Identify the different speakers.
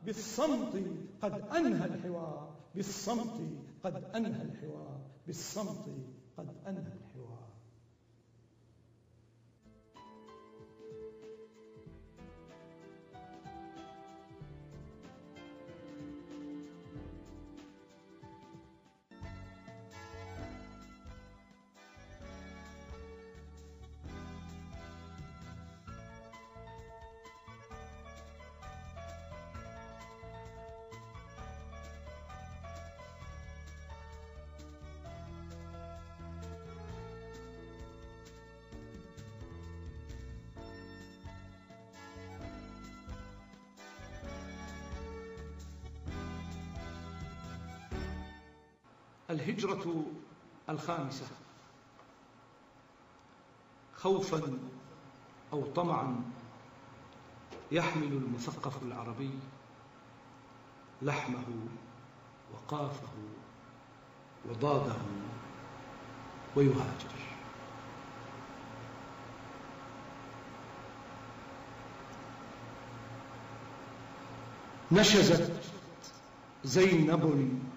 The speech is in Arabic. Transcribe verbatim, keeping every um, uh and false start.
Speaker 1: بالصمت قد أنهى الحوار، بالصمت قد أنهى الحوار، بالصمت قد أنهى الحوار.
Speaker 2: الهجرة الخامسة: خوفا أو طمعا يحمل المثقف العربي لحمه وقافه وضاده ويهاجر. نشزت زينب